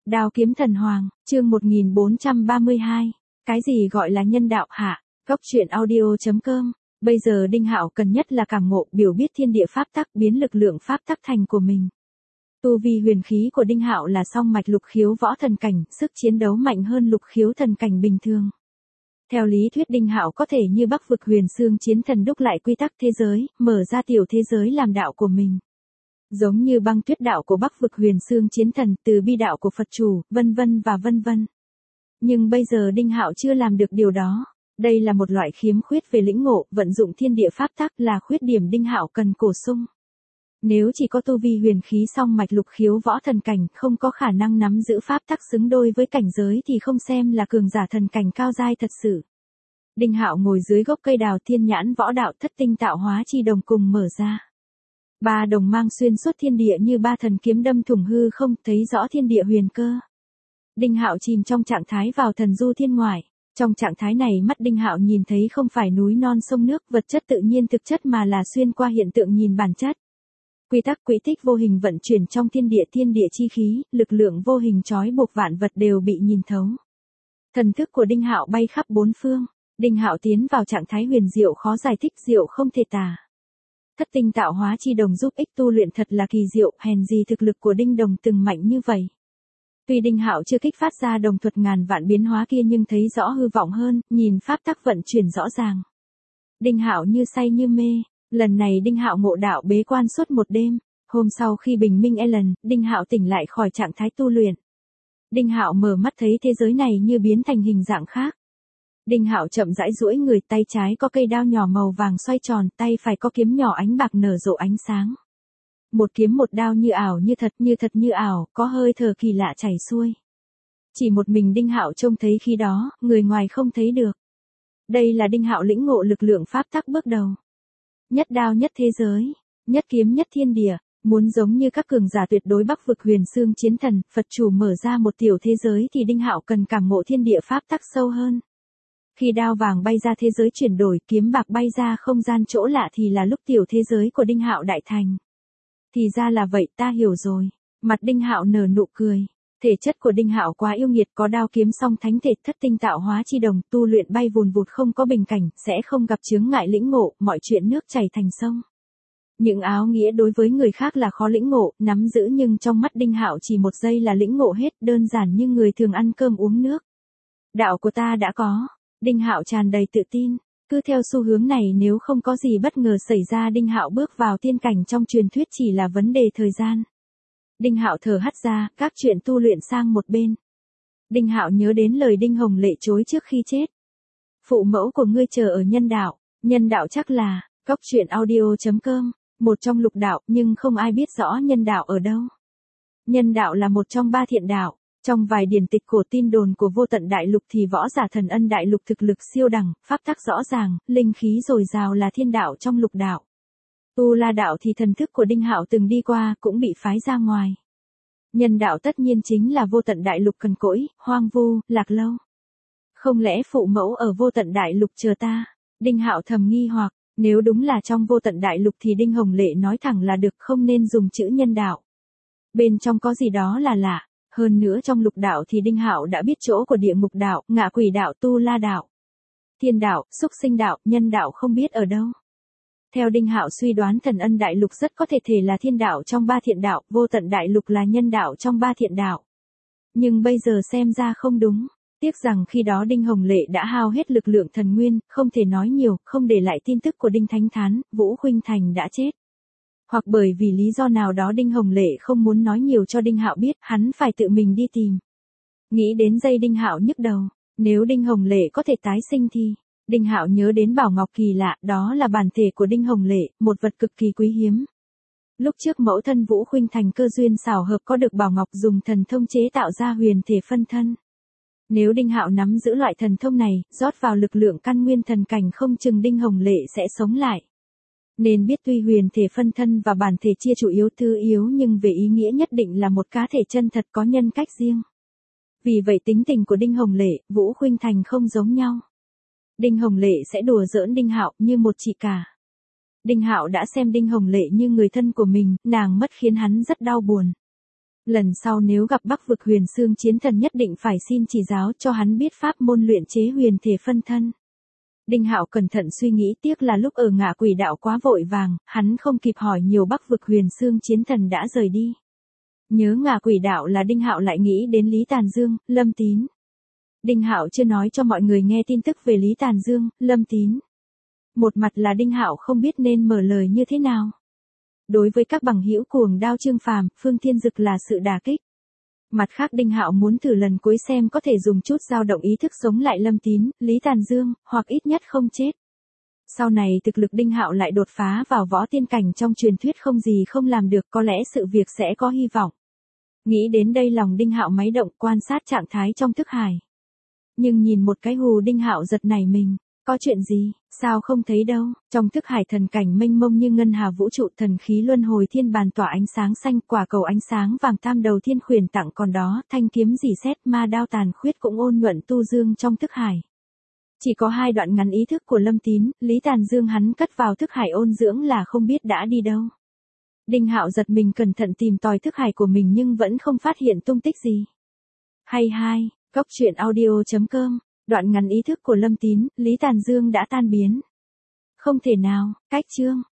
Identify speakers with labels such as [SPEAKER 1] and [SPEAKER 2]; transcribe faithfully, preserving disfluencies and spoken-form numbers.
[SPEAKER 1] Đao kiếm thần hoàng, chương một nghìn bốn trăm ba mươi hai. Cái gì gọi là nhân đạo hả? Góc truyện audio chấm com. Bây giờ Đinh Hạo cần nhất là cảm ngộ, biểu biết thiên địa pháp tắc, biến lực lượng pháp tắc thành của mình. Tu vi huyền khí của Đinh Hạo là song mạch lục khiếu võ thần cảnh, sức chiến đấu mạnh hơn lục khiếu thần cảnh bình thường. Theo lý thuyết Đinh Hạo có thể như Bắc vực huyền xương chiến thần đúc lại quy tắc thế giới, mở ra tiểu thế giới làm đạo của mình. Giống như băng tuyết đạo của Bắc vực huyền xương chiến thần, từ bi đạo của Phật chủ, vân vân và vân vân. Nhưng bây giờ Đinh Hạo chưa làm được điều đó. Đây là một loại khiếm khuyết về lĩnh ngộ, vận dụng thiên địa pháp tắc là khuyết điểm Đinh Hạo cần bổ sung. Nếu chỉ có tu vi huyền khí song mạch lục khiếu võ thần cảnh, không có khả năng nắm giữ pháp tắc xứng đôi với cảnh giới thì không xem là cường giả thần cảnh cao giai thật sự. Đinh Hạo ngồi dưới gốc cây đào, thiên nhãn võ đạo thất tinh tạo hóa chi đồng cùng mở ra. Ba đồng mang xuyên suốt thiên địa như ba thần kiếm đâm thủng hư không, thấy rõ thiên địa huyền cơ. Đinh Hạo chìm trong trạng thái vào thần du thiên ngoại. Trong trạng thái này mắt Đinh Hạo nhìn thấy không phải núi non sông nước, vật chất tự nhiên thực chất mà là xuyên qua hiện tượng nhìn bản chất. Quy tắc quỹ tích vô hình vận chuyển trong thiên địa, thiên địa chi khí, lực lượng vô hình trói buộc vạn vật đều bị nhìn thấu. Thần thức của Đinh Hạo bay khắp bốn phương. Đinh Hạo tiến vào trạng thái huyền diệu khó giải thích, diệu không thể tả. Thất tinh tạo hóa chi đồng giúp ích tu luyện thật là kỳ diệu, hèn gì thực lực của Đinh Đồng từng mạnh như vậy. Tuy Đinh Hạo chưa kích phát ra đồng thuật ngàn vạn biến hóa kia nhưng thấy rõ hư vọng hơn, nhìn pháp tắc vận chuyển rõ ràng. Đinh Hạo như say như mê, lần này Đinh Hạo ngộ đạo bế quan suốt một đêm, hôm sau khi bình minh Ellen, Đinh Hạo tỉnh lại khỏi trạng thái tu luyện. Đinh Hạo mở mắt thấy thế giới này như biến thành hình dạng khác. Đinh Hạo chậm rãi duỗi người, tay trái có cây đao nhỏ màu vàng xoay tròn, tay phải có kiếm nhỏ ánh bạc nở rộ ánh sáng. Một kiếm một đao như ảo như thật, như thật như ảo, có hơi thở kỳ lạ chảy xuôi. Chỉ một mình Đinh Hạo trông thấy khi đó, người ngoài không thấy được. Đây là Đinh Hạo lĩnh ngộ lực lượng pháp tắc bước đầu. Nhất đao nhất thế giới, nhất kiếm nhất thiên địa, muốn giống như các cường giả tuyệt đối Bắc vực huyền xương chiến thần, Phật chủ mở ra một tiểu thế giới thì Đinh Hạo cần cảm ngộ thiên địa pháp tắc sâu hơn. Khi đao vàng bay ra thế giới chuyển đổi, kiếm bạc bay ra không gian chỗ lạ thì là lúc tiểu thế giới của Đinh Hạo đại thành. Thì ra là vậy, ta hiểu rồi. Mặt Đinh Hạo nở nụ cười. Thể chất của Đinh Hạo quá yêu nghiệt, có đao kiếm song thánh thể, thất tinh tạo hóa chi đồng, tu luyện bay vùn vụt không có bình cảnh, sẽ không gặp chướng ngại lĩnh ngộ, mọi chuyện nước chảy thành sông. Những áo nghĩa đối với người khác là khó lĩnh ngộ, nắm giữ nhưng trong mắt Đinh Hạo chỉ một giây là lĩnh ngộ hết, đơn giản như người thường ăn cơm uống nước. Đạo của ta đã có. Đinh Hạo tràn đầy tự tin, cứ theo xu hướng này nếu không có gì bất ngờ xảy ra Đinh Hạo bước vào tiên cảnh trong truyền thuyết chỉ là vấn đề thời gian. Đinh Hạo thở hắt ra, các chuyện tu luyện sang một bên. Đinh Hạo nhớ đến lời Đinh Hồng Lệ chối trước khi chết. Phụ mẫu của ngươi chờ ở nhân đạo, nhân đạo chắc là, góc truyện audio chấm com, một trong lục đạo nhưng không ai biết rõ nhân đạo ở đâu. Nhân đạo là một trong ba thiện đạo. Trong vài điển tịch cổ tin đồn của vô tận đại lục thì võ giả thần ân đại lục thực lực siêu đẳng, pháp tắc rõ ràng, linh khí dồi dào là thiên đạo trong lục đạo. Tu La đạo thì thần thức của Đinh Hạo từng đi qua cũng bị phái ra ngoài. Nhân đạo tất nhiên chính là vô tận đại lục cằn cỗi, hoang vu, lạc lâu. Không lẽ phụ mẫu ở vô tận đại lục chờ ta? Đinh Hạo thầm nghi hoặc, nếu đúng là trong vô tận đại lục thì Đinh Hồng Lệ nói thẳng là được, không nên dùng chữ nhân đạo. Bên trong có gì đó là lạ. Hơn nữa trong lục đạo thì Đinh Hạo đã biết chỗ của địa ngục đạo, ngạ quỷ đạo, tu la đạo, thiên đạo, súc sinh đạo, nhân đạo không biết ở đâu. Theo Đinh Hạo suy đoán thần ân đại lục rất có thể thể là thiên đạo trong ba thiện đạo, vô tận đại lục là nhân đạo trong ba thiện đạo. Nhưng bây giờ xem ra không đúng. Tiếc rằng khi đó Đinh Hồng Lệ đã hao hết lực lượng thần nguyên, không thể nói nhiều, không để lại tin tức của Đinh Thánh Thán, Vũ Khuynh Thành đã chết. Hoặc bởi vì lý do nào đó Đinh Hồng Lệ không muốn nói nhiều cho Đinh Hạo biết, hắn phải tự mình đi tìm. Nghĩ đến giây Đinh Hạo nhức đầu, nếu Đinh Hồng Lệ có thể tái sinh thì, Đinh Hạo nhớ đến bảo ngọc kỳ lạ, đó là bản thể của Đinh Hồng Lệ, một vật cực kỳ quý hiếm. Lúc trước mẫu thân Vũ Khuynh Thành cơ duyên xảo hợp có được bảo ngọc dùng thần thông chế tạo ra huyền thể phân thân. Nếu Đinh Hạo nắm giữ loại thần thông này, rót vào lực lượng căn nguyên thần cảnh không chừng Đinh Hồng Lệ sẽ sống lại. Nên biết tuy huyền thể phân thân và bản thể chia chủ yếu thứ yếu nhưng về ý nghĩa nhất định là một cá thể chân thật có nhân cách riêng. Vì vậy tính tình của Đinh Hồng Lệ, Vũ Khuynh Thành không giống nhau. Đinh Hồng Lệ sẽ đùa giỡn Đinh Hạo như một chị cả. Đinh Hạo đã xem Đinh Hồng Lệ như người thân của mình, nàng mất khiến hắn rất đau buồn. Lần sau nếu gặp Bắc vực huyền xương chiến thần nhất định phải xin chỉ giáo cho hắn biết pháp môn luyện chế huyền thể phân thân. Đinh Hạo cẩn thận suy nghĩ, tiếc là lúc ở Ngạ Quỷ Đạo quá vội vàng, hắn không kịp hỏi nhiều, Bắc vực huyền xương chiến thần đã rời đi. Nhớ Ngạ Quỷ Đạo là Đinh Hạo lại nghĩ đến Lý Tàn Dương, Lâm Tín. Đinh Hạo chưa nói cho mọi người nghe tin tức về Lý Tàn Dương, Lâm Tín. Một mặt là Đinh Hạo không biết nên mở lời như thế nào. Đối với các bằng hữu cuồng đao Trương Phàm, Phương Thiên Dực là sự đả kích. Mặt khác Đinh Hạo muốn thử lần cuối xem có thể dùng chút dao động ý thức sống lại Lâm Tín, Lý Tàn Dương, hoặc ít nhất không chết. Sau này thực lực Đinh Hạo lại đột phá vào võ tiên cảnh trong truyền thuyết không gì không làm được, có lẽ sự việc sẽ có hy vọng. Nghĩ đến đây lòng Đinh Hạo máy động, quan sát trạng thái trong thức hải. Nhưng nhìn một cái hù Đinh Hạo giật nảy mình. Có chuyện gì, sao không thấy đâu, trong thức hải thần cảnh mênh mông như ngân hà vũ trụ, thần khí luân hồi thiên bàn tỏa ánh sáng xanh, quả cầu ánh sáng vàng tam đầu thiên khuyển tặng còn đó, thanh kiếm dỉ sét, ma đao tàn khuyết cũng ôn nhuận tu dương trong thức hải. Chỉ có hai đoạn ngắn ý thức của Lâm Tín, Lý Tàn Dương hắn cất vào thức hải ôn dưỡng là không biết đã đi đâu. Đinh Hạo giật mình cẩn thận tìm tòi thức hải của mình nhưng vẫn không phát hiện tung tích gì. Hay hai, cốc truyện audio chấm com. Đoạn ngắn ý thức của Lâm Tín, Lý Tàn Dương đã tan biến. Không thể nào, cách chương.